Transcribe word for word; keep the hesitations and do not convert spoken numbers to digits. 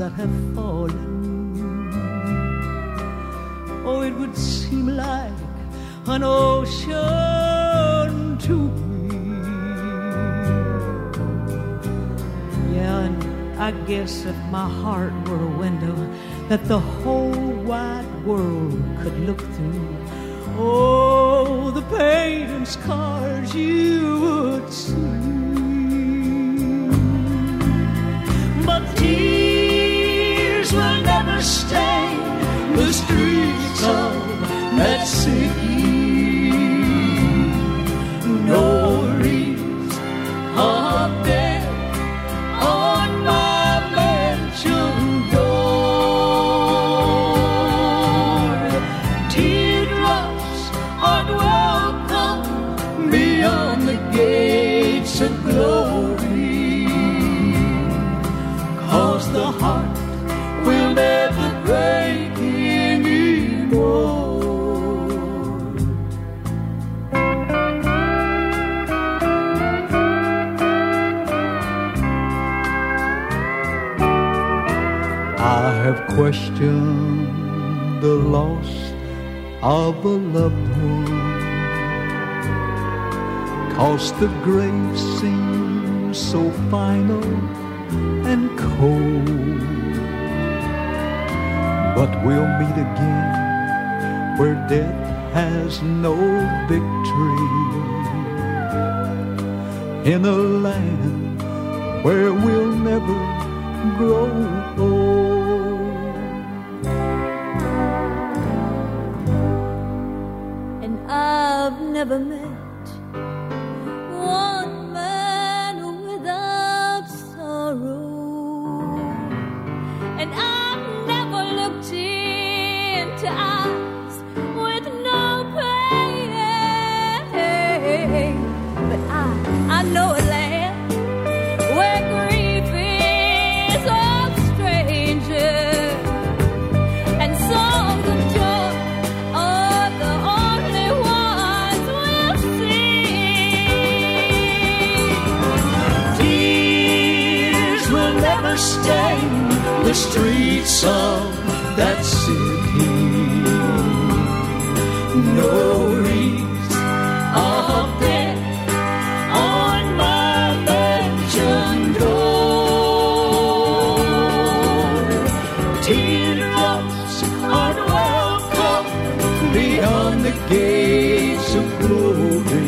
that have fallen. Oh, it would seem like an ocean to me. Yeah, and I guess if my heart were a window that the whole wide world could look through, oh, the pain and scars you would see. But tears will never stain the streets of that city. No wreaths of death on my mansion door. Teardrops aren't welcome beyond the gates of glory, 'cause the heart will never break anymore. I have questioned the loss of a loved one, 'cause the grave seems so final and cold. But we'll meet again where death has no victory, in a land where we'll never grow old. And I've never met one man without sorrow, and I've never looked into eyes with no pain. But I, I know a land where grief is a stranger, and songs of joy are the only ones we'll sing. Tears will never stain the streets of that city. No wreaths of death on my mansion door. Teardrops aren't welcome beyond the gates of glory,